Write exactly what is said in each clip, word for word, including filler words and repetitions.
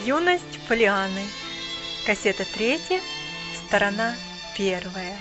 Юность Полианны. Кассета третья, сторона первая.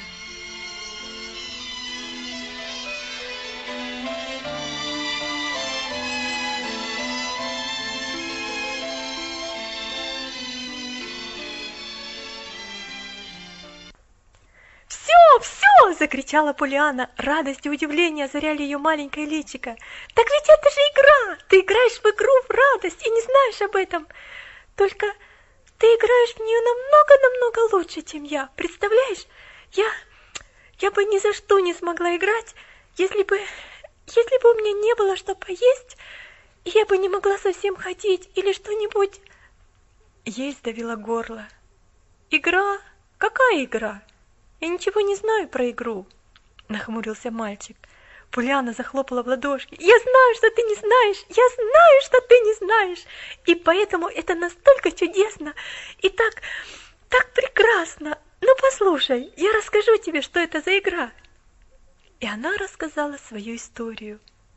«Все, все!» – закричала Полианна. Радость и удивление озаряли ее маленькое личико. «Так ведь это же игра! Ты играешь в игру в радость и не знаешь об этом! Только ты играешь в нее намного-намного лучше, чем я. Представляешь, я, я бы ни за что не смогла играть, если бы, если бы у меня не было что поесть, и я бы не могла совсем ходить или что-нибудь...» Ей сдавило горло. «Игра? Какая игра? Я ничего не знаю про игру», — нахмурился мальчик. Полианна захлопала в ладошки. «Я знаю, что ты не знаешь! Я знаю, что ты не знаешь! И поэтому это настолько чудесно и так, так прекрасно! Ну послушай, я расскажу тебе, что это за игра!» И она рассказала свою историю.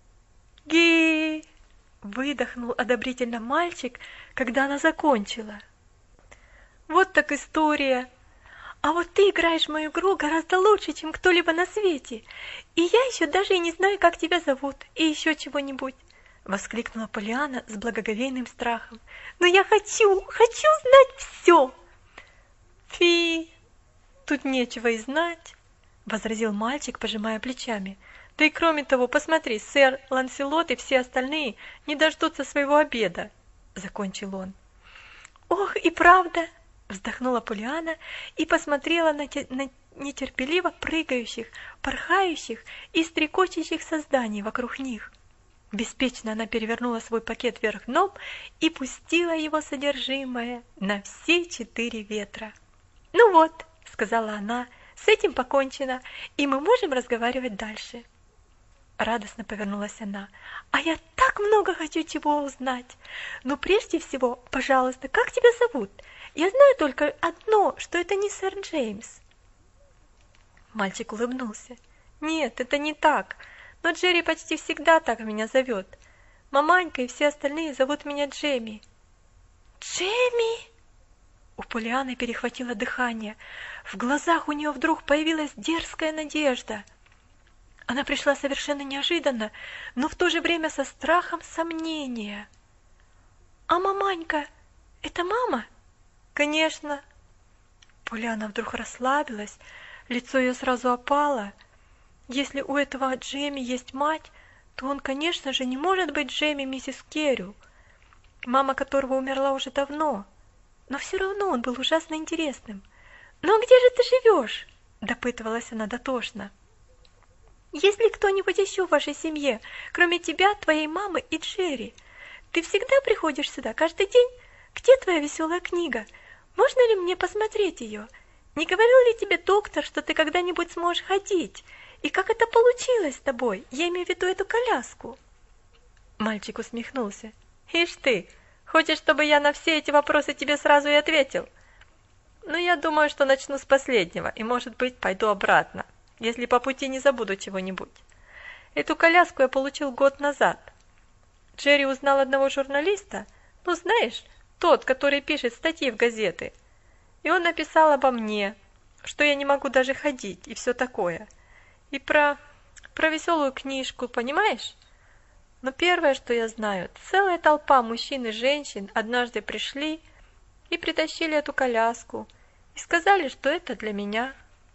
«Ги!» — выдохнул одобрительно мальчик, когда она закончила. «Вот так история! А вот ты играешь в мою игру гораздо лучше, чем кто-либо на свете. И я еще даже и не знаю, как тебя зовут, и еще чего-нибудь!» — воскликнула Полианна с благоговейным страхом. «Но я хочу, хочу знать все!» «Фи, тут нечего и знать!» — возразил мальчик, пожимая плечами. «Да и кроме того, посмотри, сэр Ланселот и все остальные не дождутся своего обеда!» — закончил он. «Ох, и правда!» — вздохнула Полианна и посмотрела на, те, на нетерпеливо прыгающих, порхающих и стрекочущих созданий вокруг них. Беспечно она перевернула свой пакет вверх дном и пустила его содержимое на все четыре ветра. «Ну вот», — сказала она, — «с этим покончено, и мы можем разговаривать дальше». Радостно повернулась она. «А я так много хочу чего узнать. Но прежде всего, пожалуйста, как тебя зовут? Я знаю только одно, что это не сэр Джеймс». Мальчик улыбнулся. «Нет, это не так, но Джерри почти всегда так меня зовет. Маманька и все остальные зовут меня Джемми». «Джемми?» У Полианны перехватило дыхание. В глазах у нее вдруг появилась дерзкая надежда. Она пришла совершенно неожиданно, но в то же время со страхом сомнения. «А маманька — это мама?» «Конечно». Полианна вдруг расслабилась, лицо ее сразу опало. Если у этого Джемми есть мать, то он, конечно же, не может быть Джемми миссис Керрю, мама которого умерла уже давно. Но все равно он был ужасно интересным. «Но где же ты живешь?» — допытывалась она дотошно. «Есть ли кто-нибудь еще в вашей семье, кроме тебя, твоей мамы и Джерри? Ты всегда приходишь сюда каждый день? Где твоя веселая книга? Можно ли мне посмотреть ее? Не говорил ли тебе доктор, что ты когда-нибудь сможешь ходить? И как это получилось с тобой? Я имею в виду эту коляску». Мальчик усмехнулся. «Ишь ты, хочешь, чтобы я на все эти вопросы тебе сразу и ответил? Ну, я думаю, что начну с последнего, и, может быть, пойду обратно, если по пути не забуду чего-нибудь. Эту коляску я получил год назад. Джерри узнал одного журналиста, ну, знаешь, тот, который пишет статьи в газеты. И он написал обо мне, что я не могу даже ходить и все такое. И про, про веселую книжку, понимаешь? Но первое, что я знаю, целая толпа мужчин и женщин однажды пришли и притащили эту коляску и сказали, что это для меня.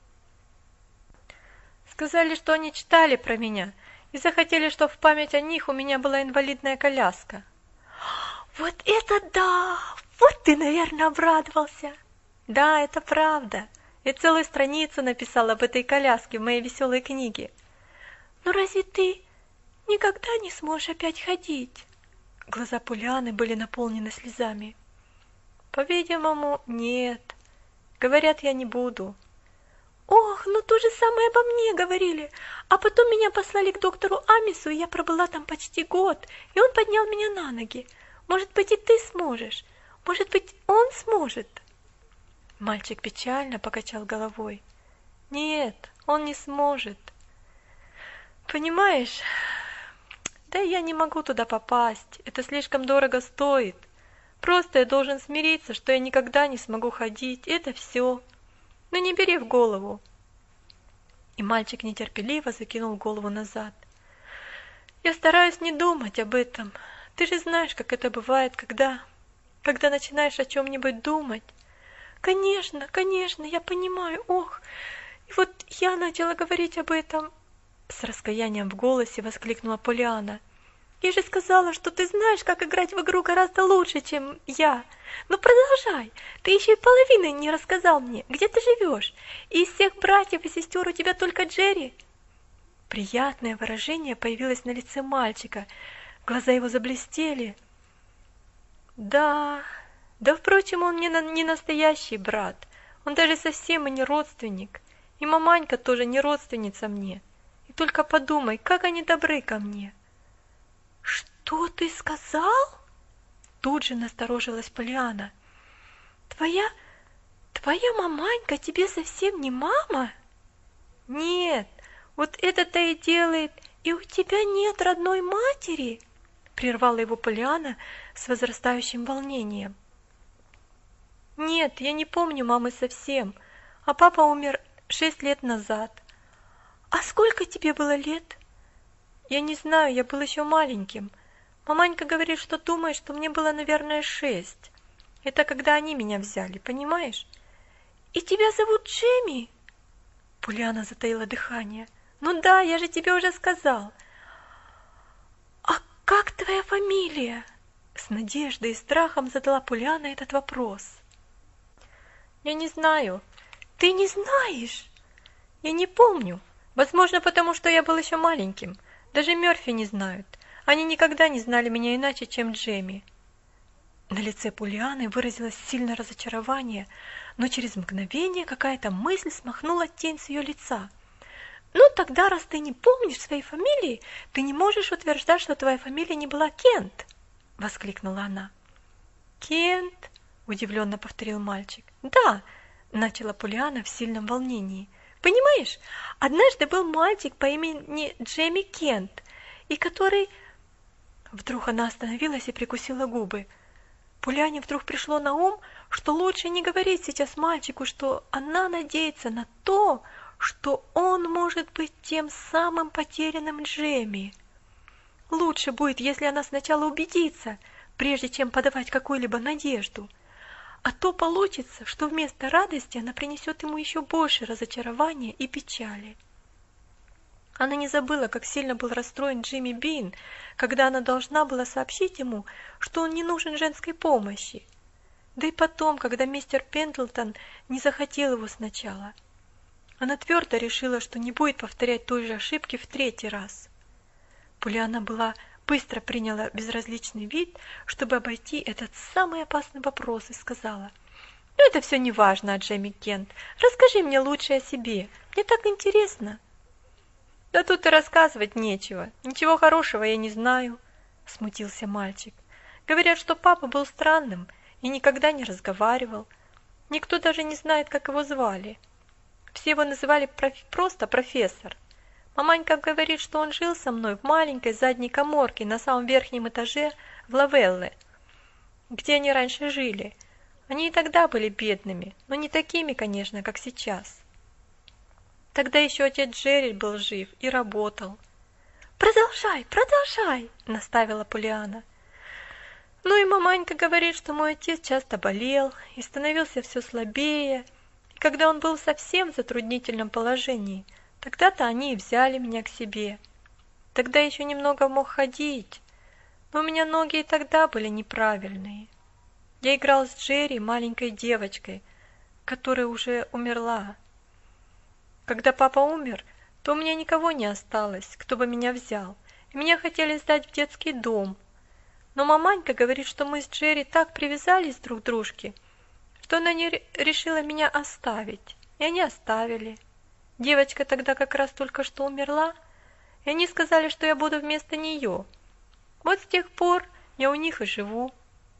Сказали, что они читали про меня и захотели, чтобы в память о них у меня была инвалидная коляска». «Вот это да! Вот ты, наверное, обрадовался!» «Да, это правда. Я целую страницу написала об этой коляске в моей веселой книге». «Но разве ты никогда не сможешь опять ходить?» Глаза Полианны были наполнены слезами. «По-видимому, нет. Говорят, я не буду». «Ох, ну то же самое обо мне говорили. А потом меня послали к доктору Амису, и я пробыла там почти год, и он поднял меня на ноги. Может быть, и ты сможешь. Может быть, он сможет». Мальчик печально покачал головой. «Нет, он не сможет. Понимаешь, да я не могу туда попасть, это слишком дорого стоит. Просто я должен смириться, что я никогда не смогу ходить, это все. Но не бери в голову. И мальчик нетерпеливо закинул голову назад. Я стараюсь не думать об этом. Ты же знаешь, как это бывает, когда... когда начинаешь о чем-нибудь думать. Конечно, конечно, я понимаю, ох. И вот я начала говорить об этом. С раскаянием в голосе воскликнула Полианна. Я же сказала, что ты знаешь, как играть в игру гораздо лучше, чем я. Ну продолжай, ты еще и половины не рассказал мне, где ты живешь. И из всех братьев и сестер у тебя только Джерри. Приятное выражение появилось на лице мальчика. Глаза его заблестели. Да, да, впрочем, он мне не настоящий брат. Он даже совсем и не родственник. И маманька тоже не родственница мне. И только подумай, как они добры ко мне. Что ты сказал? Тут же насторожилась Полианна. Твоя, твоя маманька тебе совсем не мама? Нет, вот это-то и делает, и у тебя нет родной матери, прервала его Полианна с возрастающим волнением. Нет, я не помню мамы совсем, а папа умер шесть лет назад. А сколько тебе было лет? Я не знаю, я был еще маленьким. Маманька говорит, что думает, что мне было, наверное, шесть. Это когда они меня взяли, понимаешь? И тебя зовут Джемми? Полианна затаила дыхание. Ну да, я же тебе уже сказал. А как твоя фамилия? С надеждой и страхом задала Полианна этот вопрос. Я не знаю. Ты не знаешь? Я не помню. Возможно, потому что я был еще маленьким. Даже Мёрфи не знают. Они никогда не знали меня иначе, чем Джемми. На лице Полианны выразилось сильное разочарование, но через мгновение какая-то мысль смахнула тень с ее лица. «Ну, тогда, раз ты не помнишь своей фамилии, ты не можешь утверждать, что твоя фамилия не была Кент!» — воскликнула она. «Кент?» — удивленно повторил мальчик. «Да!» — начала Полианна в сильном волнении. «Понимаешь, однажды был мальчик по имени Джемми Кент, и который...» Вдруг она остановилась и прикусила губы. Полианне вдруг пришло на ум, что лучше не говорить сейчас мальчику, что она надеется на то, что он может быть тем самым потерянным Джемми. Лучше будет, если она сначала убедится, прежде чем подавать какую-либо надежду. А то получится, что вместо радости она принесет ему еще больше разочарования и печали. Она не забыла, как сильно был расстроен Джимми Бин, когда она должна была сообщить ему, что он не нужен женской помощи. Да и потом, когда мистер Пендлтон не захотел его сначала. Она твердо решила, что не будет повторять той же ошибки в третий раз. Полианна была быстро приняла безразличный вид, чтобы обойти этот самый опасный вопрос, и сказала: «Ну, это все не важно, Джемми Кент. Расскажи мне лучше о себе. Мне так интересно». «Да тут и рассказывать нечего. Ничего хорошего я не знаю», — смутился мальчик. «Говорят, что папа был странным и никогда не разговаривал. Никто даже не знает, как его звали. Все его называли проф... просто профессор. Маманька говорит, что он жил со мной в маленькой задней каморке на самом верхнем этаже в Лавелле, где они раньше жили. Они и тогда были бедными, но не такими, конечно, как сейчас. Тогда еще отец Джерри был жив и работал». «Продолжай, продолжай!» — наставила Полианна. «Ну и маманька говорит, что мой отец часто болел и становился все слабее, и когда он был совсем в затруднительном положении, тогда-то они и взяли меня к себе. Тогда еще немного мог ходить, но у меня ноги и тогда были неправильные. Я играл с Джерри, маленькой девочкой, которая уже умерла. Когда папа умер, то у меня никого не осталось, кто бы меня взял, и меня хотели сдать в детский дом. Но маманька говорит, что мы с Джерри так привязались друг к дружке, что она не решила меня оставить, и они оставили. Девочка тогда как раз только что умерла, и они сказали, что я буду вместо нее. Вот с тех пор я у них и живу.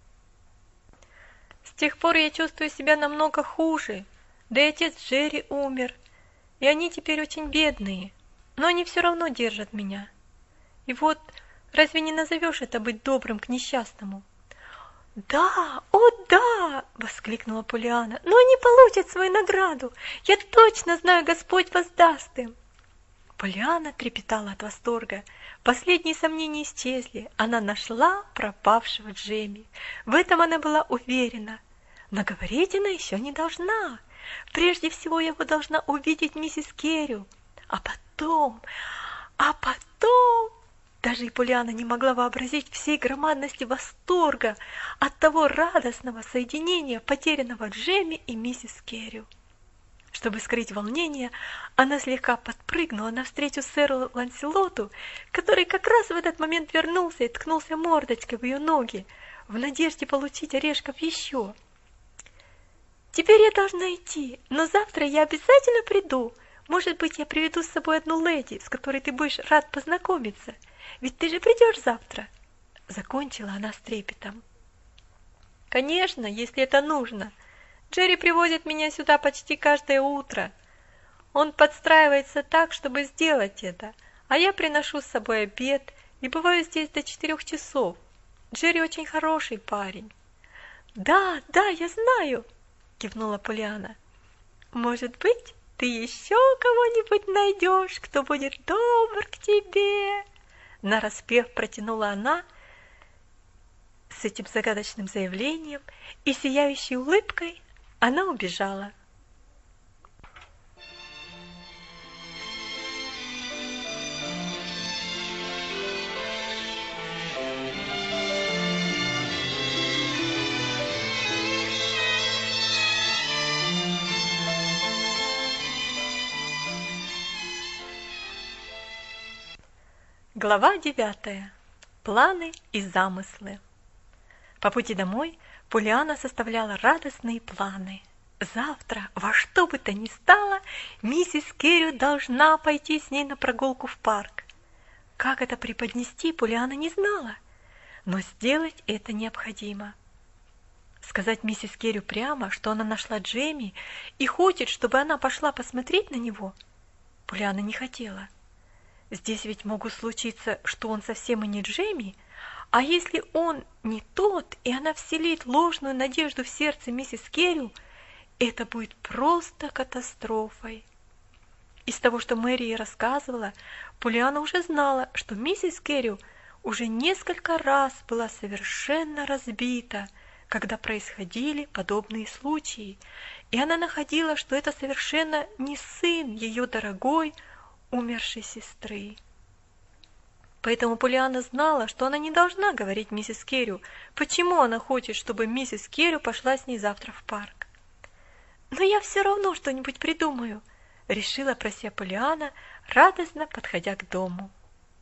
С тех пор я чувствую себя намного хуже, да и отец Джерри умер, и они теперь очень бедные, но они все равно держат меня. И вот, разве не назовешь это быть добрым к несчастному?» «Да, о да!» – воскликнула Полианна. «Но они получат свою награду! Я точно знаю, Господь воздаст им!» Полианна трепетала от восторга. Последние сомнения исчезли. Она нашла пропавшего Джемми. В этом она была уверена. Но говорить она еще не должна. Прежде всего его должна увидеть миссис Керрю. А потом, а потом... Даже и Полианна не могла вообразить всей громадности восторга от того радостного соединения потерянного Джемми и миссис Керрю. Чтобы скрыть волнение, она слегка подпрыгнула навстречу сэру Ланселоту, который как раз в этот момент вернулся и ткнулся мордочкой в ее ноги, в надежде получить орешков еще. «Теперь я должна идти, но завтра я обязательно приду. Может быть, я приведу с собой одну леди, с которой ты будешь рад познакомиться. Ведь ты же придешь завтра!» Закончила она с трепетом. «Конечно, если это нужно. Джерри привозит меня сюда почти каждое утро. Он подстраивается так, чтобы сделать это, а я приношу с собой обед и бываю здесь до четырех часов. Джерри очень хороший парень». «Да, да, я знаю!» – кивнула Полианна. «Может быть, ты еще кого-нибудь найдешь, кто будет добр к тебе?» Нараспев протянула она с этим загадочным заявлением, и сияющей улыбкой она убежала. Глава девятая. Планы и замыслы. По пути домой Полианна составляла радостные планы. Завтра, во что бы то ни стало, миссис Керрю должна пойти с ней на прогулку в парк. Как это преподнести, Полианна не знала, но сделать это необходимо. Сказать миссис Керрю прямо, что она нашла Джемми и хочет, чтобы она пошла посмотреть на него, Полианна не хотела. Здесь ведь могут случиться, что он совсем и не Джемми, а если он не тот, и она вселит ложную надежду в сердце миссис Керрю, это будет просто катастрофой. Из того, что Мэри ей рассказывала, Полианна уже знала, что миссис Керрю уже несколько раз была совершенно разбита, когда происходили подобные случаи, и она находила, что это совершенно не сын ее дорогой, умершей сестры. Поэтому Полианна знала, что она не должна говорить миссис Керрю, почему она хочет, чтобы миссис Керрю пошла с ней завтра в парк. «Но я все равно что-нибудь придумаю», — решила про себя Полианна, радостно подходя к дому.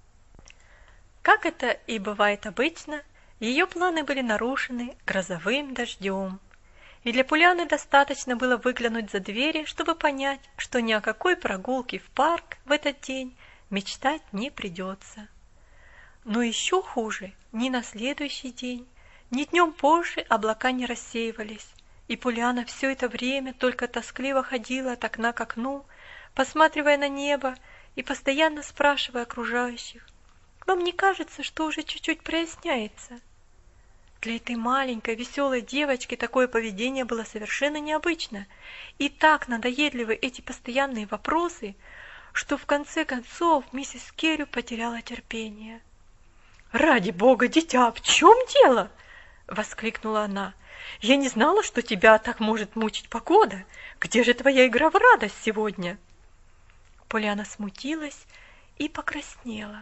Как это и бывает обычно, ее планы были нарушены грозовым дождем. И для Полианны достаточно было выглянуть за двери, чтобы понять, что ни о какой прогулке в парк в этот день мечтать не придется. Но еще хуже, ни на следующий день, ни днем позже облака не рассеивались, и Полианна все это время только тоскливо ходила от окна к окну, посматривая на небо и постоянно спрашивая окружающих: «Вам не кажется, что уже чуть-чуть проясняется?» Для этой маленькой веселой девочки такое поведение было совершенно необычно, и так надоедливы эти постоянные вопросы, что в конце концов миссис Керрю потеряла терпение. «Ради бога, дитя, в чем дело?» — воскликнула она. «Я не знала, что тебя так может мучить погода. Где же твоя игра в радость сегодня?» Полианна смутилась и покраснела.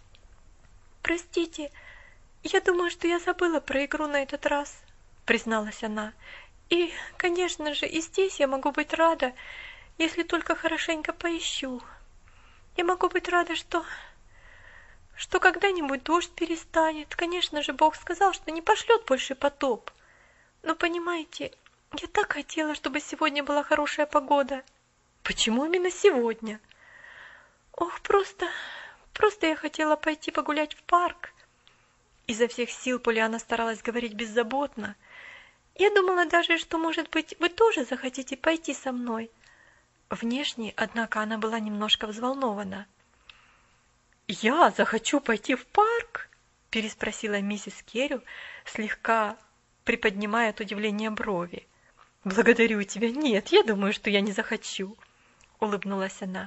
«Простите, я думаю, что я забыла про игру на этот раз», — призналась она. «И, конечно же, и здесь я могу быть рада, если только хорошенько поищу. Я могу быть рада, что... что когда-нибудь дождь перестанет. Конечно же, Бог сказал, что не пошлет больше потоп. Но, понимаете, я так хотела, чтобы сегодня была хорошая погода». «Почему именно сегодня?» «Ох, просто... просто я хотела пойти погулять в парк». Изо всех сил Полианна старалась говорить беззаботно. «Я думала даже, что, может быть, вы тоже захотите пойти со мной». Внешне, однако, она была немножко взволнована. «Я захочу пойти в парк?» – переспросила миссис Керрю, слегка приподнимая от удивления брови. «Благодарю тебя. Нет, я думаю, что я не захочу», — улыбнулась она.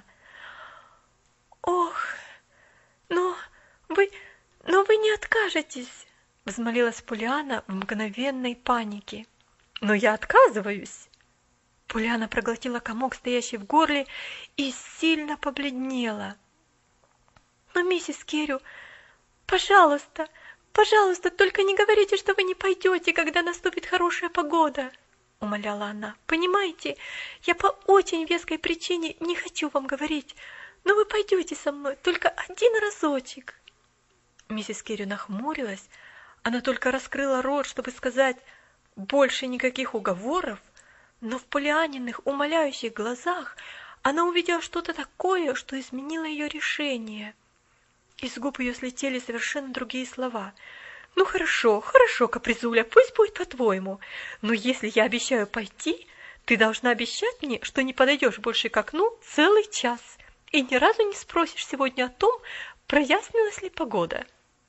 «Ох, но вы, но вы не откажетесь», — взмолилась Полианна в мгновенной панике. «Но я отказываюсь». Полианна проглотила комок, стоящий в горле, и сильно побледнела. «Но, миссис Керрю, пожалуйста, пожалуйста, только не говорите, что вы не пойдете, когда наступит хорошая погода», — умоляла она. «Понимаете, я по очень веской причине не хочу вам говорить, но вы пойдете со мной только один разочек». Миссис Керрю нахмурилась, она только раскрыла рот, чтобы сказать «больше никаких уговоров», но в Полианниных умоляющих глазах она увидела что-то такое, что изменило ее решение. Из губ ее слетели совершенно другие слова. «Ну хорошо, хорошо, капризуля, пусть будет по-твоему, но если я обещаю пойти, ты должна обещать мне, что не подойдешь больше к окну целый час и ни разу не спросишь сегодня о том, прояснилась ли погода».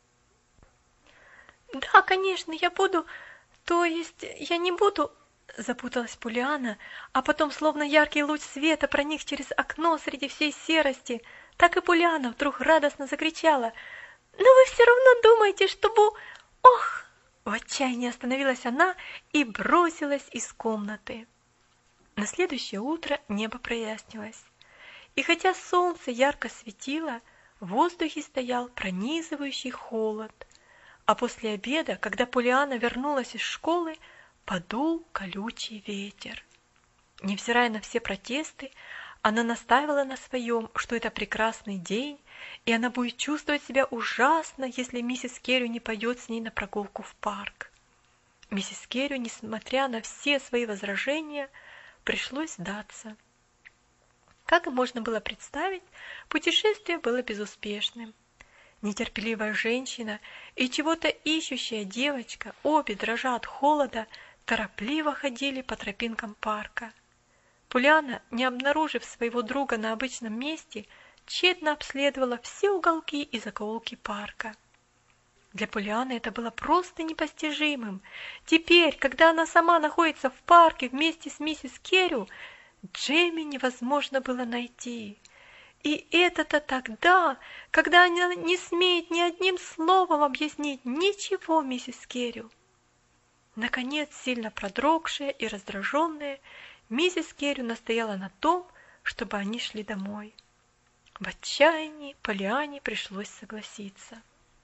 «Да, конечно, я буду, то есть я не буду...» Запуталась Полианна, а потом, словно яркий луч света проник через окно среди всей серости, так и Полианна вдруг радостно закричала: «Но вы все равно думаете, что бу... Ох!» В отчаянии остановилась она и бросилась из комнаты. На следующее утро небо прояснилось, и хотя солнце ярко светило, в воздухе стоял пронизывающий холод, а после обеда, когда Полианна вернулась из школы, подул колючий ветер. Невзирая на все протесты, она настаивала на своем, что это прекрасный день, и она будет чувствовать себя ужасно, если миссис Керрю не пойдет с ней на прогулку в парк. Миссис Керрю, несмотря на все свои возражения, пришлось сдаться. Как и можно было представить, путешествие было безуспешным. Нетерпеливая женщина и чего-то ищущая девочка, обе дрожа от холода, торопливо ходили по тропинкам парка. Полианна, не обнаружив своего друга на обычном месте, тщетно обследовала все уголки и закоулки парка. Для Полианны это было просто непостижимым. Теперь, когда она сама находится в парке вместе с миссис Керрю, Джемми невозможно было найти. И это-то тогда, когда она не смеет ни одним словом объяснить ничего миссис Керрю. Наконец, сильно продрогшая и раздраженная, миссис Керрю настояла на том, чтобы они шли домой. В отчаянии Полианне пришлось согласиться.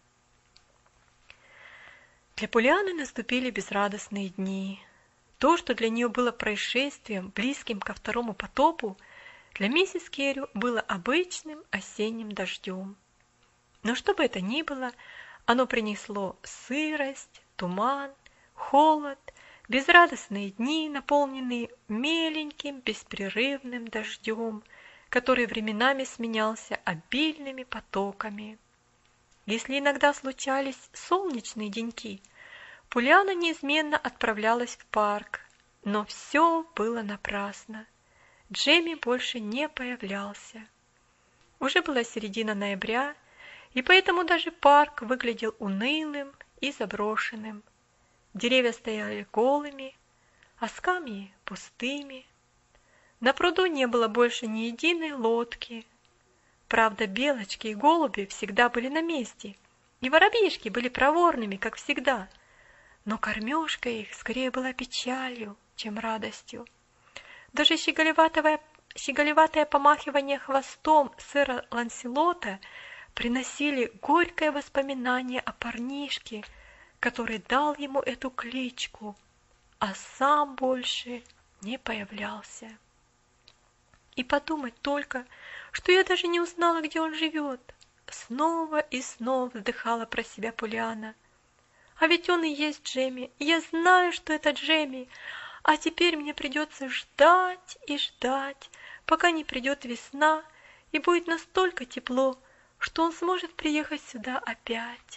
Для Полианны наступили безрадостные дни. То, что для нее было происшествием, близким ко второму потопу, для миссис Керрю было обычным осенним дождем. Но что бы это ни было, оно принесло сырость, туман, холод, безрадостные дни, наполненные меленьким беспрерывным дождем, который временами сменялся обильными потоками. Если иногда случались солнечные деньки, Полианна неизменно отправлялась в парк, но все было напрасно. Джемми больше не появлялся. Уже была середина ноября, и поэтому даже парк выглядел унылым и заброшенным. Деревья стояли голыми, а скамьи пустыми. На пруду не было больше ни единой лодки. Правда, белочки и голуби всегда были на месте, и воробьишки были проворными, как всегда, но кормежка их скорее была печалью, чем радостью. Даже щеголеватое, щеголеватое помахивание хвостом сэра Ланселота приносили горькое воспоминание о парнишке, который дал ему эту кличку, а сам больше не появлялся. И подумать только, что я даже не узнала, где он живет. Снова и снова вздыхала про себя Полианна. А ведь он и есть Джемми, я знаю, что это Джемми, а теперь мне придется ждать и ждать, пока не придет весна и будет настолько тепло, что он сможет приехать сюда опять.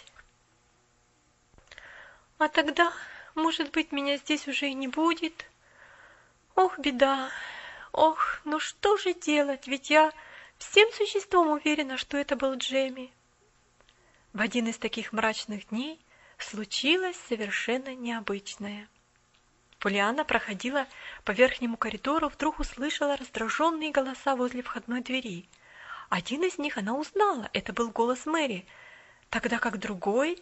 А тогда, может быть, меня здесь уже и не будет. Ох, беда! Ох, ну что же делать, ведь я всем существом уверена, что это был Джемми. В один из таких мрачных дней случилось совершенно необычное. Полианна проходила по верхнему коридору, вдруг услышала раздраженные голоса возле входной двери. Один из них она узнала, это был голос Мэри, тогда как другой,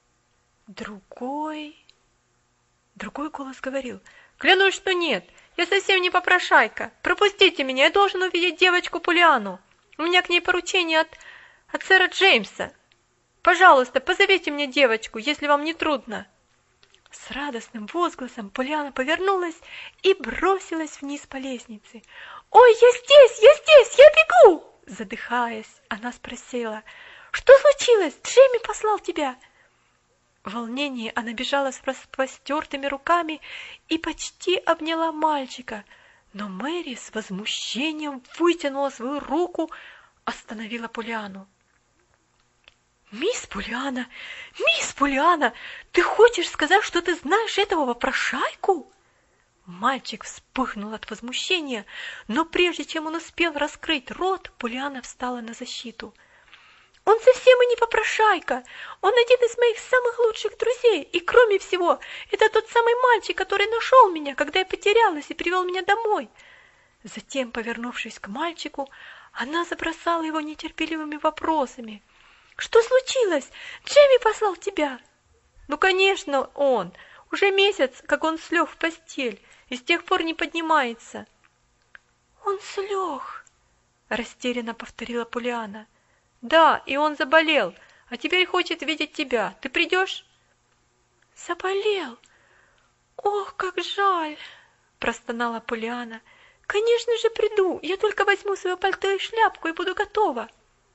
другой, другой голос говорил: «Клянусь, что нет, я совсем не попрошайка, пропустите меня, я должен увидеть девочку Полианну, у меня к ней поручение от, от сэра Джеймса. Пожалуйста, позовите мне девочку, если вам не трудно». С радостным возгласом Полианна повернулась и бросилась вниз по лестнице. «Ой, я здесь, я здесь, я бегу!» Задыхаясь, она спросила: «Что случилось? Джейми послал тебя?» В волнении она бежала с распростертыми руками и почти обняла мальчика, но Мэри с возмущением вытянула свою руку, остановила Полианну. «Мисс Полианна, мисс Полианна, ты хочешь сказать, что ты знаешь этого попрошайку?» Мальчик вспыхнул от возмущения, но прежде чем он успел раскрыть рот, Полианна встала на защиту. «Он совсем и не попрошайка, он один из моих самых лучших друзей, и кроме всего, это тот самый мальчик, который нашел меня, когда я потерялась, и привел меня домой». Затем, повернувшись к мальчику, она забросала его нетерпеливыми вопросами. «Что случилось? Джейми послал тебя?» «Ну, конечно, он. Уже месяц, как он слег в постель, и с тех пор не поднимается». «Он слег», — растерянно повторила Полианна. «Да, и он заболел, а теперь хочет видеть тебя. Ты придешь?» «Заболел? Ох, как жаль!» — простонала Полианна. «Конечно же приду, я только возьму свое пальто и шляпку и буду готова».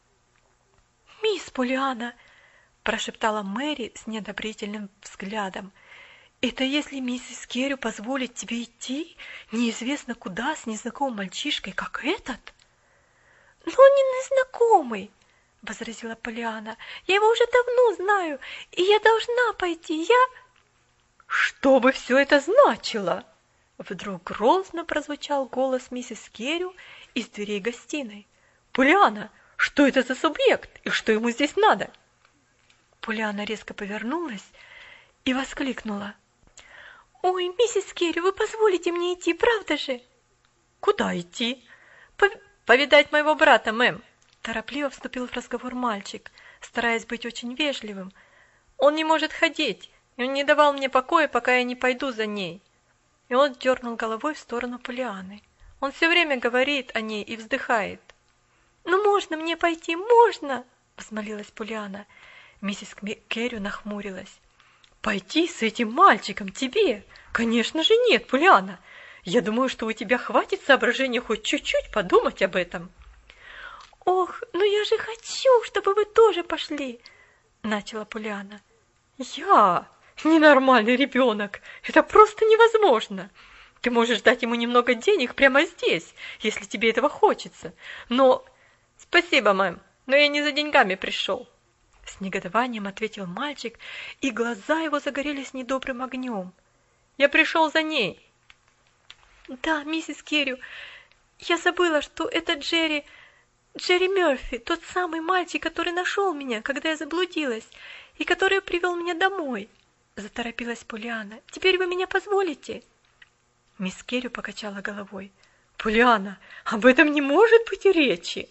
«Мисс Полианна», — прошептала Мэри с неодобрительным взглядом, «это если миссис Керрю позволит тебе идти неизвестно куда с незнакомым мальчишкой, как этот?» «Но он не незнакомый», — возразила Полианна. «Я его уже давно знаю, и я должна пойти, я...» «Что бы все это значило?» Вдруг грозно прозвучал голос миссис Керрю из дверей гостиной. «Полианна, что это за субъект, и что ему здесь надо?» Полианна резко повернулась и воскликнула: «Ой, миссис Керрю, вы позволите мне идти, правда же?» «Куда идти?» «Повидать моего брата, мэм», — торопливо вступил в разговор мальчик, стараясь быть очень вежливым. «Он не может ходить, и он не давал мне покоя, пока я не пойду за ней». И он дернул головой в сторону Полианны. Он все время говорит о ней и вздыхает. «Ну можно мне пойти, можно?» — взмолилась Полианна. Миссис Керрю нахмурилась. «Пойти с этим мальчиком тебе? Конечно же нет, Полианна. Я думаю, что у тебя хватит соображения хоть чуть-чуть подумать об этом». «Ох, ну я же хочу, чтобы вы тоже пошли!» — начала Полианна. «Я? Ненормальный ребенок! Это просто невозможно! Ты можешь дать ему немного денег прямо здесь, если тебе этого хочется. Но...» «Спасибо, мэм, но я не за деньгами пришел», — с негодованием ответил мальчик, и глаза его загорелись недобрым огнем. «Я пришел за ней». «Да, миссис Керрю, я забыла, что это Джерри... Джерри Мерфи, тот самый мальчик, который нашел меня, когда я заблудилась, и который привел меня домой», — заторопилась Полианна. «Теперь вы меня позволите?» Мисс Керрю покачала головой. «Полианна, об этом не может быть и речи!»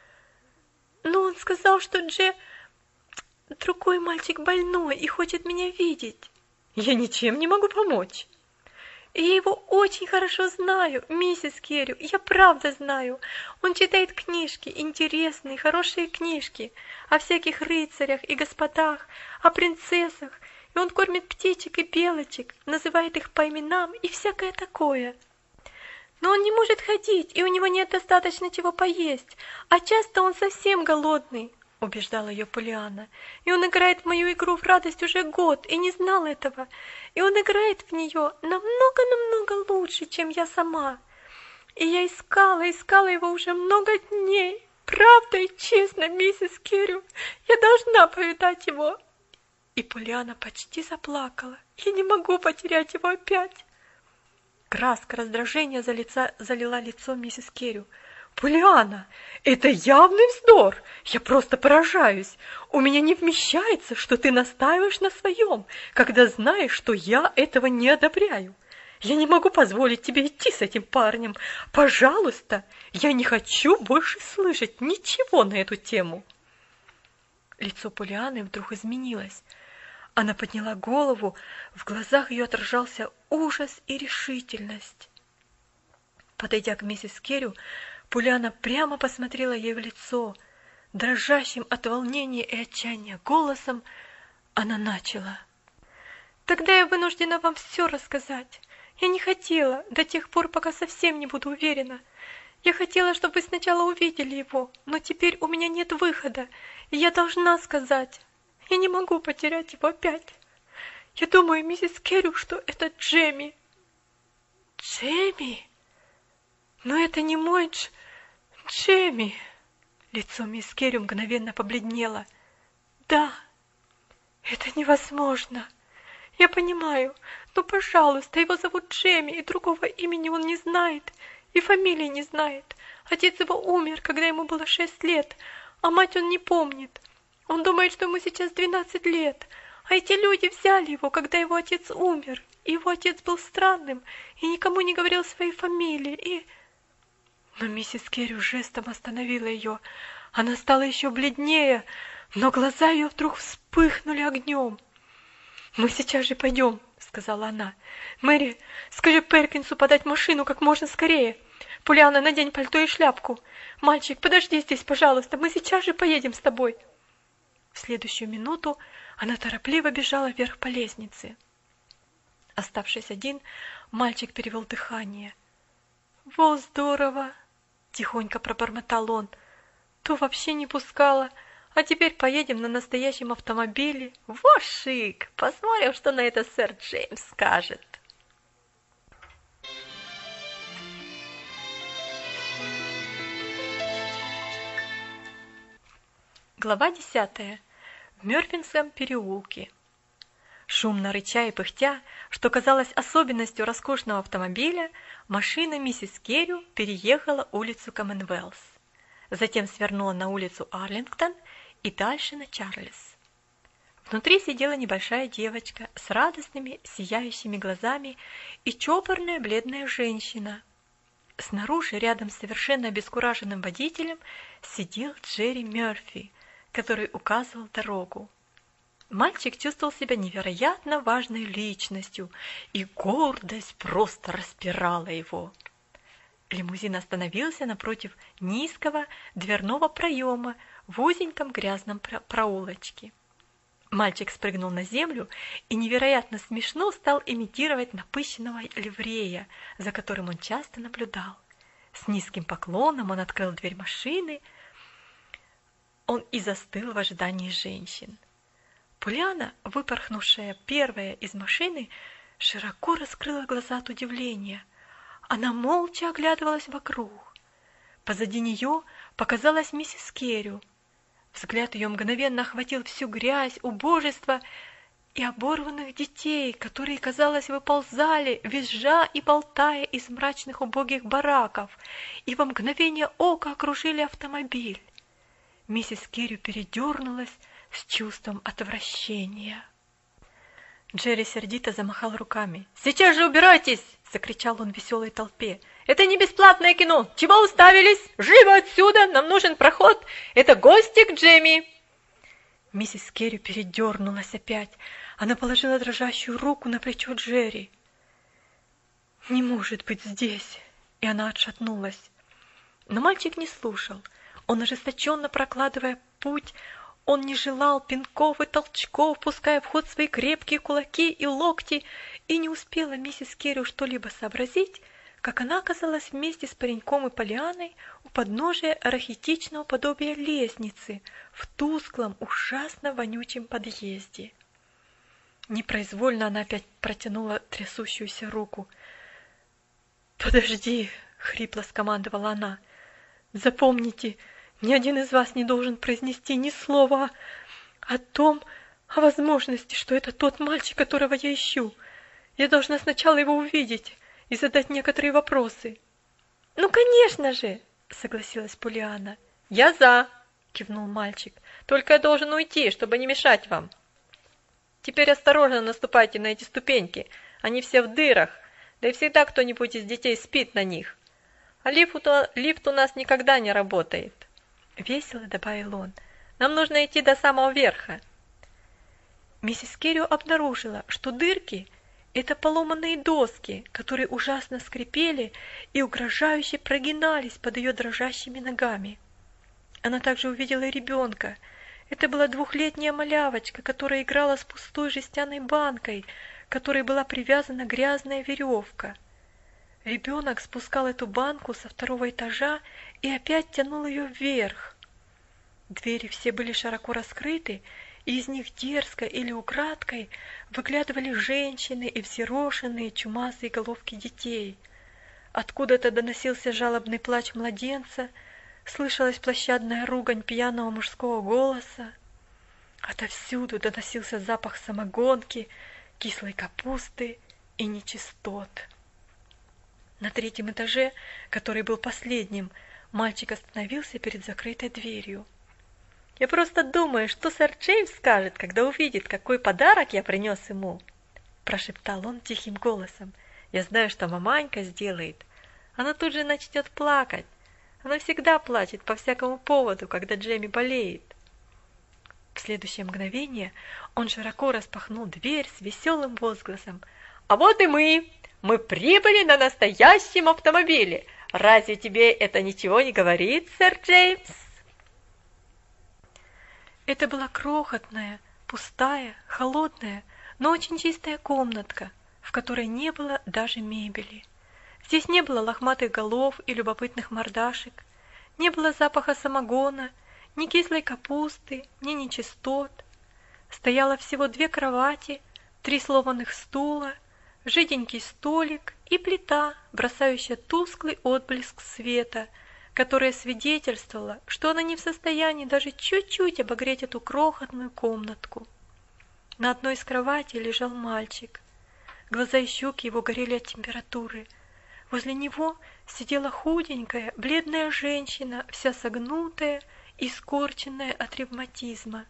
«Но он сказал, что Дже... другой мальчик больной и хочет меня видеть». «Я ничем не могу помочь». «Я его очень хорошо знаю, миссис Керрю, я правда знаю. Он читает книжки, интересные, хорошие книжки, о всяких рыцарях и господах, о принцессах, и он кормит птичек и белочек, называет их по именам и всякое такое. Но он не может ходить, и у него нет достаточно чего поесть, а часто он совсем голодный», — убеждала ее Полианна. «И он играет в мою игру в радость уже год, и не знал этого. И он играет в нее намного-намного лучше, чем я сама. И я искала, искала его уже много дней. Правда и честно, миссис Керрю, я должна повидать его». И Полианна почти заплакала. «Я не могу потерять его опять». Краска раздражения залила лицо миссис Керрю. Полианна, это явный вздор. Я просто поражаюсь. У меня не вмещается, что ты настаиваешь на своем, когда знаешь, что я этого не одобряю. Я не могу позволить тебе идти с этим парнем. Пожалуйста, я не хочу больше слышать ничего на эту тему. Лицо Полианны вдруг изменилось. Она подняла голову, в глазах ее отражался ужас и решительность. Подойдя к миссис Керрю, Полианна прямо посмотрела ей в лицо. Дрожащим от волнения и отчаяния голосом она начала. «Тогда я вынуждена вам все рассказать. Я не хотела до тех пор, пока совсем не буду уверена. Я хотела, чтобы вы сначала увидели его, но теперь у меня нет выхода, и я должна сказать. Я не могу потерять его опять. Я думаю, миссис Керрю, что это Джемми». «Джемми? Но это не мой Дж... Джемми!» Лицо мисс Керрю мгновенно побледнело. «Да, это невозможно. Я понимаю, но, пожалуйста, его зовут Джемми, и другого имени он не знает, и фамилии не знает. Отец его умер, когда ему было шесть лет, а мать он не помнит. Он думает, что ему сейчас двенадцать лет, а эти люди взяли его, когда его отец умер, и его отец был странным и никому не говорил своей фамилии, и...» Но миссис Керрю жестом остановила ее. Она стала еще бледнее, но глаза ее вдруг вспыхнули огнем. «Мы сейчас же пойдем», — сказала она. «Мэри, скажи Перкинсу подать машину как можно скорее. Полианна, надень пальто и шляпку. Мальчик, подожди здесь, пожалуйста, мы сейчас же поедем с тобой». В следующую минуту она торопливо бежала вверх по лестнице. Оставшись один, мальчик перевел дыхание. «Во, здорово!» — тихонько пробормотал он. «То вообще не пускала, а теперь поедем на настоящем автомобиле. Во шик! Посмотрим, что на это сэр Джеймс скажет». Глава десятая. В Мёрфинском переулке. Шумно рыча и пыхтя, что казалось особенностью роскошного автомобиля, машина миссис Керрю переехала улицу Коммонвелс. Затем свернула на улицу Арлингтон и дальше на Чарльз. Внутри сидела небольшая девочка с радостными, сияющими глазами и чопорная бледная женщина. Снаружи, рядом с совершенно обескураженным водителем, сидел Джерри Мёрфи, который указывал дорогу. Мальчик чувствовал себя невероятно важной личностью, и гордость просто распирала его. Лимузин остановился напротив низкого дверного проема в узеньком грязном проулочке. Мальчик спрыгнул на землю и невероятно смешно стал имитировать напыщенного ливрея, за которым он часто наблюдал. С низким поклоном он открыл дверь машины, он и застыл в ожидании женщин. Полианна, выпорхнувшая первая из машины, широко раскрыла глаза от удивления. Она молча оглядывалась вокруг. Позади нее показалась миссис Керрю. Взгляд ее мгновенно охватил всю грязь, убожество и оборванных детей, которые, казалось, выползали, визжа и болтая из мрачных убогих бараков, и во мгновение ока окружили автомобиль. Миссис Керрю передернулась с чувством отвращения. Джерри сердито замахал руками. «Сейчас же убирайтесь!» — закричал он веселой толпе. «Это не бесплатное кино! Чего уставились? Живо отсюда! Нам нужен проход! Это гости к Джемми!» Миссис Керрю передернулась опять. Она положила дрожащую руку на плечо Джерри. «Не может быть здесь!» И она отшатнулась. Но мальчик не слушал. Он, ожесточенно прокладывая путь, он не желал пинков и толчков, пуская в ход свои крепкие кулаки и локти, и не успела миссис Керрю что-либо сообразить, как она оказалась вместе с пареньком и Полианной у подножия рахитичного подобия лестницы в тусклом, ужасно вонючем подъезде. Непроизвольно она опять протянула трясущуюся руку. «Подожди!» — хрипло скомандовала она. «Запомните, ни один из вас не должен произнести ни слова о том, о возможности, что это тот мальчик, которого я ищу. Я должна сначала его увидеть и задать некоторые вопросы». «Ну, конечно же!» согласилась Полианна. «Я за!» — кивнул мальчик. «Только я должен уйти, чтобы не мешать вам. Теперь осторожно наступайте на эти ступеньки, они все в дырах, да и всегда кто-нибудь из детей спит на них. А лифт, лифт у нас никогда не работает», — весело добавил он. «Нам нужно идти до самого верха». Миссис Керрио обнаружила, что дырки — это поломанные доски, которые ужасно скрипели и угрожающе прогинались под ее дрожащими ногами. Она также увидела и ребенка. Это была двухлетняя малявочка, которая играла с пустой жестяной банкой, к которой была привязана грязная веревка. Ребенок спускал эту банку со второго этажа и опять тянул ее вверх. Двери все были широко раскрыты, и из них дерзко или украдкой выглядывали женщины и взъерошенные чумазые головки детей. Откуда-то доносился жалобный плач младенца, слышалась площадная ругань пьяного мужского голоса. Отовсюду доносился запах самогонки, кислой капусты и нечистот. На третьем этаже, который был последним, мальчик остановился перед закрытой дверью. «Я просто думаю, что сэр Джеймс скажет, когда увидит, какой подарок я принес ему», – прошептал он тихим голосом. «Я знаю, что маманька сделает. Она тут же начнет плакать. Она всегда плачет по всякому поводу, когда Джемми болеет». В следующее мгновение он широко распахнул дверь с веселым возгласом. «А вот и мы! Мы прибыли на настоящем автомобиле! Разве тебе это ничего не говорит, сэр Джеймс?» Это была крохотная, пустая, холодная, но очень чистая комнатка, в которой не было даже мебели. Здесь не было лохматых голов и любопытных мордашек, не было запаха самогона, ни кислой капусты, ни нечистот. Стояло всего две кровати, три сломанных стула, жиденький столик и плита, бросающая тусклый отблеск света, которая свидетельствовала, что она не в состоянии даже чуть-чуть обогреть эту крохотную комнатку. На одной из кроватей лежал мальчик. Глаза и щеки его горели от температуры. Возле него сидела худенькая, бледная женщина, вся согнутая и скорченная от ревматизма.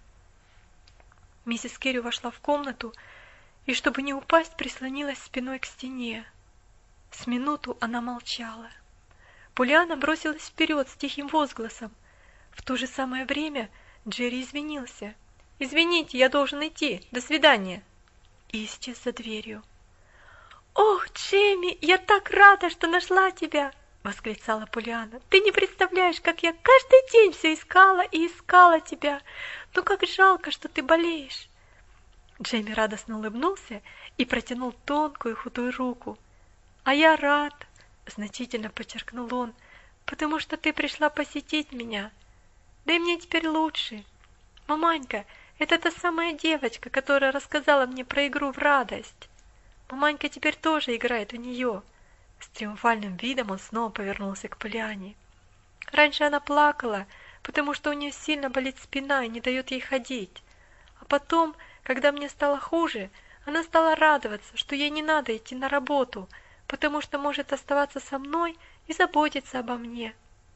Миссис Керри вошла в комнату и, чтобы не упасть, прислонилась спиной к стене. С минуту она молчала. Полианна бросилась вперед с тихим возгласом. В то же самое время Джерри извинился. «Извините, я должен идти. До свидания!» И исчез за дверью. «Ох, Джемми, я так рада, что нашла тебя!» — восклицала Полианна. «Ты не представляешь, как я каждый день все искала и искала тебя. Ну как жалко, что ты болеешь!» Джемми радостно улыбнулся и протянул тонкую худую руку. «А я рад!» — значительно подчеркнул он, «потому что ты пришла посетить меня. Да и мне теперь лучше. Маманька, это та самая девочка, которая рассказала мне про игру в радость. Маманька теперь тоже играет у нее». С триумфальным видом он снова повернулся к Полианне. «Раньше она плакала, потому что у нее сильно болит спина и не дает ей ходить. А потом, когда мне стало хуже, она стала радоваться, что ей не надо идти на работу, потому что может оставаться со мной и заботиться обо мне».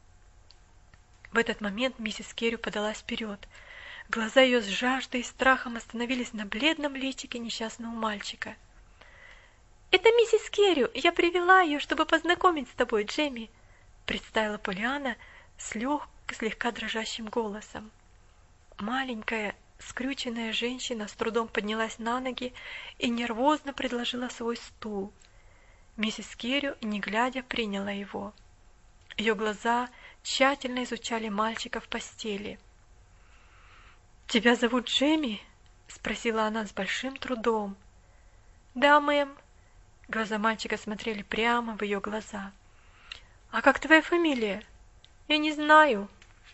В этот момент миссис Керри подалась вперед. Глаза ее с жаждой и страхом остановились на бледном личике несчастного мальчика. «Это миссис Керри, я привела ее, чтобы познакомить с тобой, Джемми», представила Полианна с лег... слегка дрожащим голосом. Маленькая, скрюченная женщина с трудом поднялась на ноги и нервозно предложила свой стул. Миссис Керри, не глядя, приняла его. Ее глаза тщательно изучали мальчика в постели. «Тебя зовут Джемми?» — спросила она с большим трудом. «Да, мэм». Глаза мальчика смотрели прямо в ее глаза. «А как твоя фамилия?» «Я не знаю».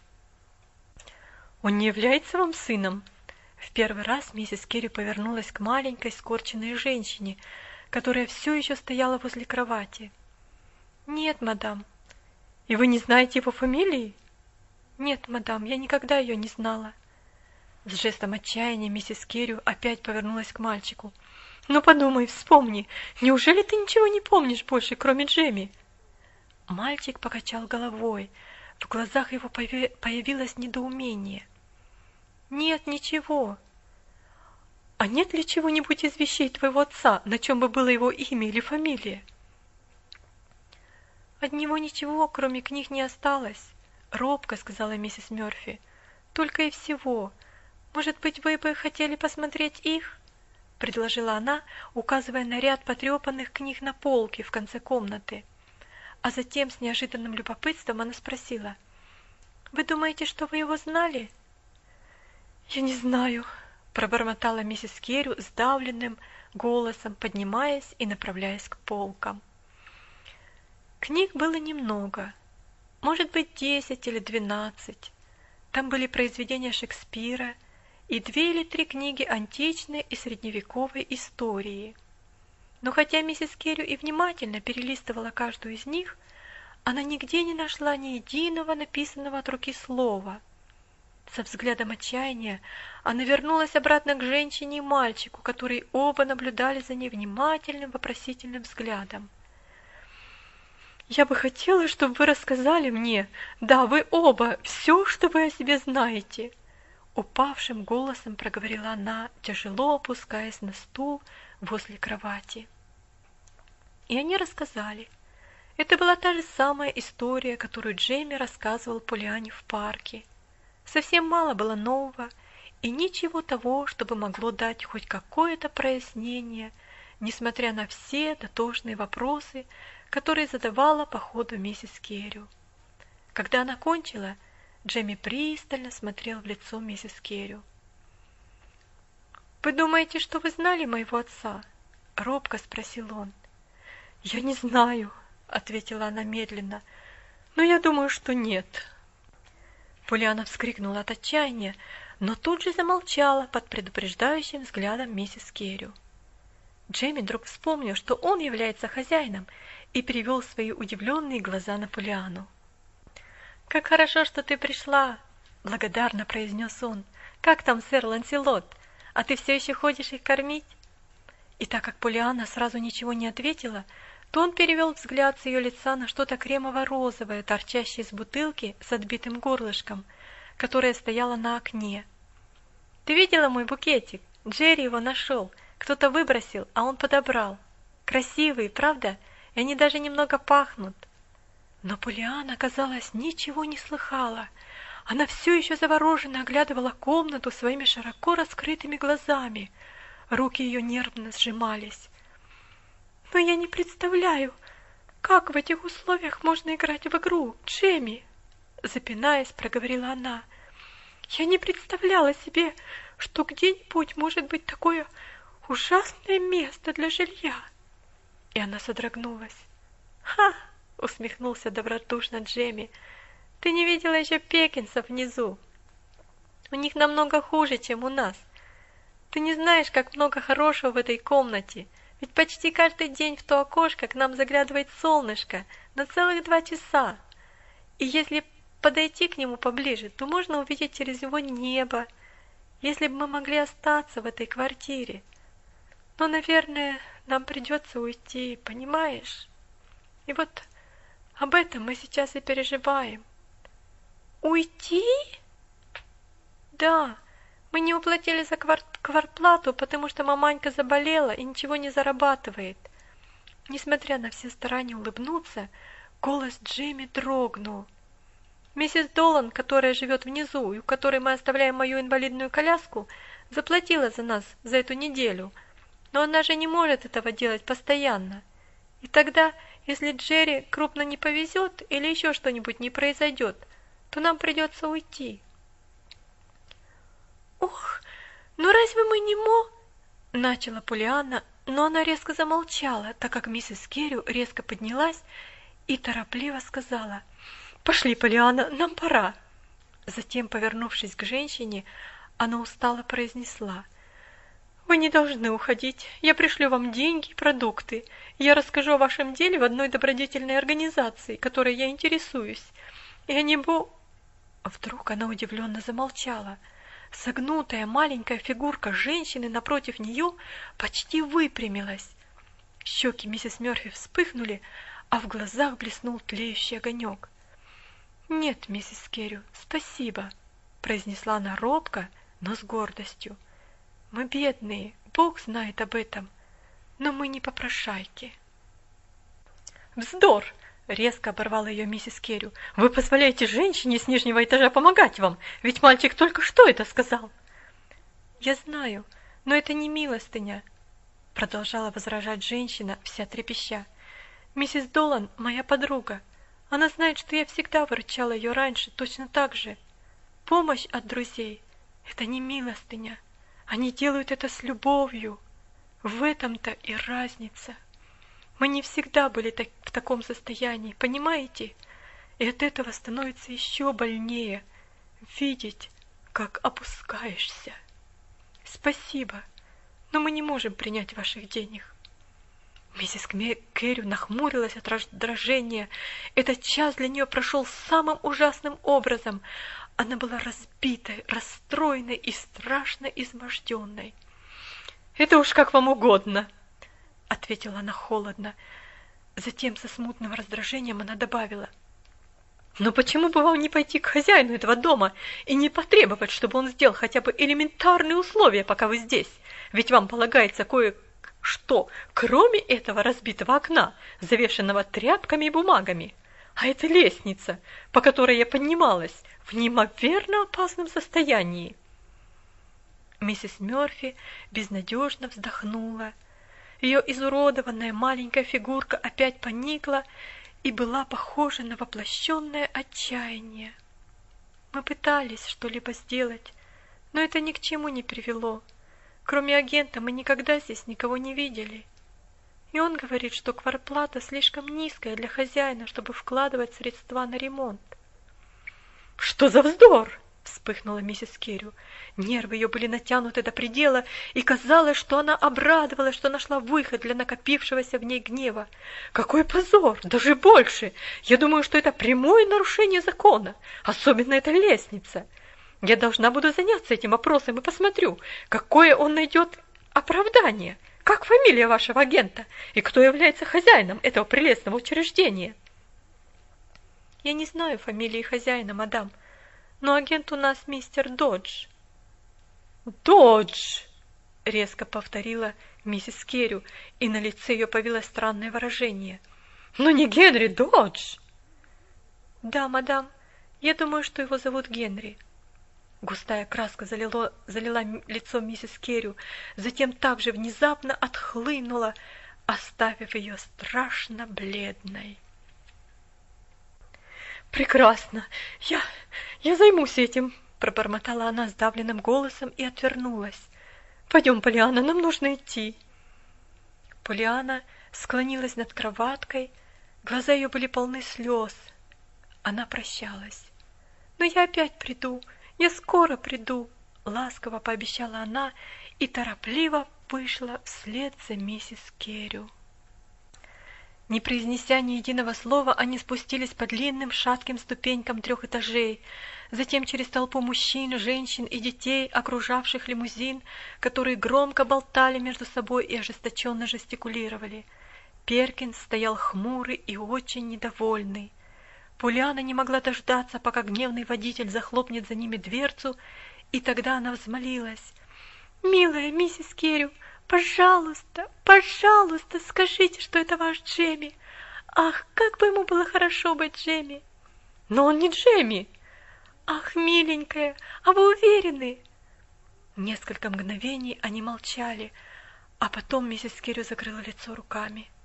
«Он не является вам сыном?» В первый раз миссис Керри повернулась к маленькой скорченной женщине, которая все еще стояла возле кровати. «Нет, мадам». «И вы не знаете его фамилии?» «Нет, мадам, я никогда ее не знала». С жестом отчаяния миссис Керри опять повернулась к мальчику. «Ну подумай, вспомни, неужели ты ничего не помнишь больше, кроме Джемми?» Мальчик покачал головой, В глазах его появилось недоумение. «Нет, ничего». «А нет ли чего-нибудь из вещей твоего отца, на чем бы было его имя или фамилия?» «От него ничего, кроме книг, не осталось», — робко сказала миссис Мёрфи. «Только и всего. Может быть, вы бы хотели посмотреть их?» — предложила она, указывая на ряд потрепанных книг на полке в конце комнаты. А затем с неожиданным любопытством она спросила: «Вы думаете, что вы его знали?» «Я не знаю», — пробормотала миссис Керрю сдавленным голосом, поднимаясь и направляясь к полкам. Книг было немного, может быть, десять или двенадцать. Там были произведения Шекспира и две или три книги античной и средневековой истории. Но хотя миссис Керрю и внимательно перелистывала каждую из них, она нигде не нашла ни единого написанного от руки слова. Со взглядом отчаяния она вернулась обратно к женщине и мальчику, которые оба наблюдали за ней внимательным вопросительным взглядом. «Я бы хотела, чтобы вы рассказали мне, да, вы оба, все, что вы о себе знаете», — упавшим голосом проговорила она, тяжело опускаясь на стул возле кровати. И они рассказали. Это была та же самая история, которую Джейми рассказывал Полианне в парке. Совсем мало было нового и ничего того, чтобы могло дать хоть какое-то прояснение, несмотря на все дотошные вопросы, которые задавала по ходу миссис Керрю. Когда она кончила, Джейми пристально смотрел в лицо миссис Керрю. «Вы думаете, что вы знали моего отца?» — робко спросил он. «Я не знаю», — ответила она медленно, — «но я думаю, что нет». Полианна вскрикнула от отчаяния, но тут же замолчала под предупреждающим взглядом миссис Керрю. Джейми вдруг вспомнил, что он является хозяином, и перевел свои удивленные глаза на Полианну. «Как хорошо, что ты пришла!» — благодарно произнес он. «Как там сэр Ланселот? А ты все еще ходишь их кормить?» И так как Полианна сразу ничего не ответила, то он перевел взгляд с ее лица на что-то кремово-розовое, торчащее из бутылки с отбитым горлышком, которая стояла на окне. «Ты видела мой букетик? Джерри его нашел. Кто-то выбросил, а он подобрал. Красивые, правда? И они даже немного пахнут». Но Полианна, казалось, ничего не слыхала. Она все еще завороженно оглядывала комнату своими широко раскрытыми глазами. Руки ее нервно сжимались. «Но я не представляю, как в этих условиях можно играть в игру, Джемми!» Запинаясь, проговорила она. «Я не представляла себе, что где-нибудь может быть такое ужасное место для жилья!» И она содрогнулась. «Ха!» — усмехнулся добродушно Джемми. «Ты не видела еще пекинсов внизу? У них намного хуже, чем у нас. Ты не знаешь, как много хорошего в этой комнате. Ведь почти каждый день в то окошко к нам заглядывает солнышко на целых два часа. И если подойти к нему поближе, то можно увидеть через него небо. Если бы мы могли остаться в этой квартире. Но, наверное, нам придется уйти, понимаешь? И вот об этом мы сейчас и переживаем». «Уйти?» «Да, мы не уплатили за квар- квартплату, потому что маманька заболела и ничего не зарабатывает». Несмотря на все старания улыбнуться, голос Джейми дрогнул. «Миссис Долан, которая живет внизу и у которой мы оставляем мою инвалидную коляску, заплатила за нас за эту неделю, но она же не может этого делать постоянно. И тогда, если Джерри крупно не повезет или еще что-нибудь не произойдет, то нам придется уйти». «Ох, ну разве мы не мо...» — начала Полианна, но она резко замолчала, так как миссис Керрю резко поднялась и торопливо сказала: «Пошли, Полианна, нам пора». Затем, повернувшись к женщине, она устало произнесла: «Вы не должны уходить. Я пришлю вам деньги и продукты. Я расскажу о вашем деле в одной добродетельной организации, которой я интересуюсь. И они бу...» Вдруг она удивленно замолчала. Согнутая маленькая фигурка женщины напротив нее почти выпрямилась. Щеки миссис Мёрфи вспыхнули, а в глазах блеснул тлеющий огонек. «Нет, миссис Керрю, спасибо», — произнесла она робко, но с гордостью. «Мы бедные, Бог знает об этом, но мы не попрошайки». «Вздор!» — резко оборвала ее миссис Керрю. «Вы позволяете женщине с нижнего этажа помогать вам, ведь мальчик только что это сказал». «Я знаю, но это не милостыня», — продолжала возражать женщина, вся трепеща. «Миссис Долан моя подруга. Она знает, что я всегда выручала ее раньше точно так же. Помощь от друзей — это не милостыня. Они делают это с любовью. В этом-то и разница. Мы не всегда были так, в таком состоянии, понимаете? И от этого становится еще больнее видеть, как опускаешься. Спасибо, но мы не можем принять ваших денег». Миссис Керрю нахмурилась от раздражения. Этот час для нее прошел самым ужасным образом. Она была разбитой, расстроенной и страшно изможденной. «Это уж как вам угодно», — ответила она холодно. Затем со смутным раздражением она добавила: «Но почему бы вам не пойти к хозяину этого дома и не потребовать, чтобы он сделал хотя бы элементарные условия, пока вы здесь? Ведь вам полагается кое-что, кроме этого разбитого окна, завешенного тряпками и бумагами. А это лестница, по которой я поднималась, в неимоверно опасном состоянии». Миссис Мёрфи безнадежно вздохнула. Ее изуродованная маленькая фигурка опять поникла и была похожа на воплощенное отчаяние. «Мы пытались что-либо сделать, но это ни к чему не привело. Кроме агента мы никогда здесь никого не видели. И он говорит, что квартплата слишком низкая для хозяина, чтобы вкладывать средства на ремонт». «Что за вздор!» — вспыхнула миссис Керрю. Нервы ее были натянуты до предела, и казалось, что она обрадовалась, что нашла выход для накопившегося в ней гнева. «Какой позор! Даже больше! Я думаю, что это прямое нарушение закона, особенно эта лестница. Я должна буду заняться этим вопросом и посмотрю, какое он найдет оправдание. Как фамилия вашего агента и кто является хозяином этого прелестного учреждения?» «Я не знаю фамилии хозяина, мадам, но агент у нас мистер Додж». «Додж!» — резко повторила миссис Керрю, и на лице ее появилось странное выражение. «Но не Генри Додж!» «Да, мадам, я думаю, что его зовут Генри». Густая краска залило, залила лицо миссис Керрю, затем также внезапно отхлынула, оставив ее страшно бледной. «Прекрасно! Я, я займусь этим!» — пробормотала она сдавленным голосом и отвернулась. «Пойдем, Полианна, нам нужно идти». Полианна склонилась над кроваткой, глаза ее были полны слез. Она прощалась. «Но я опять приду, я скоро приду», — ласково пообещала она и торопливо вышла вслед за миссис Керрю. Не произнеся ни единого слова, они спустились по длинным шатким ступенькам трех этажей, затем через толпу мужчин, женщин и детей, окружавших лимузин, которые громко болтали между собой и ожесточенно жестикулировали. Перкинс стоял хмурый и очень недовольный. Полианна не могла дождаться, пока гневный водитель захлопнет за ними дверцу, и тогда она взмолилась: «Милая миссис Керрю, пожалуйста, пожалуйста, скажите, что это ваш Джемми. Ах, как бы ему было хорошо быть Джемми!» «Но он не Джемми!» «Ах, миленькая, а вы уверены?» Несколько мгновений они молчали, а потом миссис Керрю закрыла лицо руками.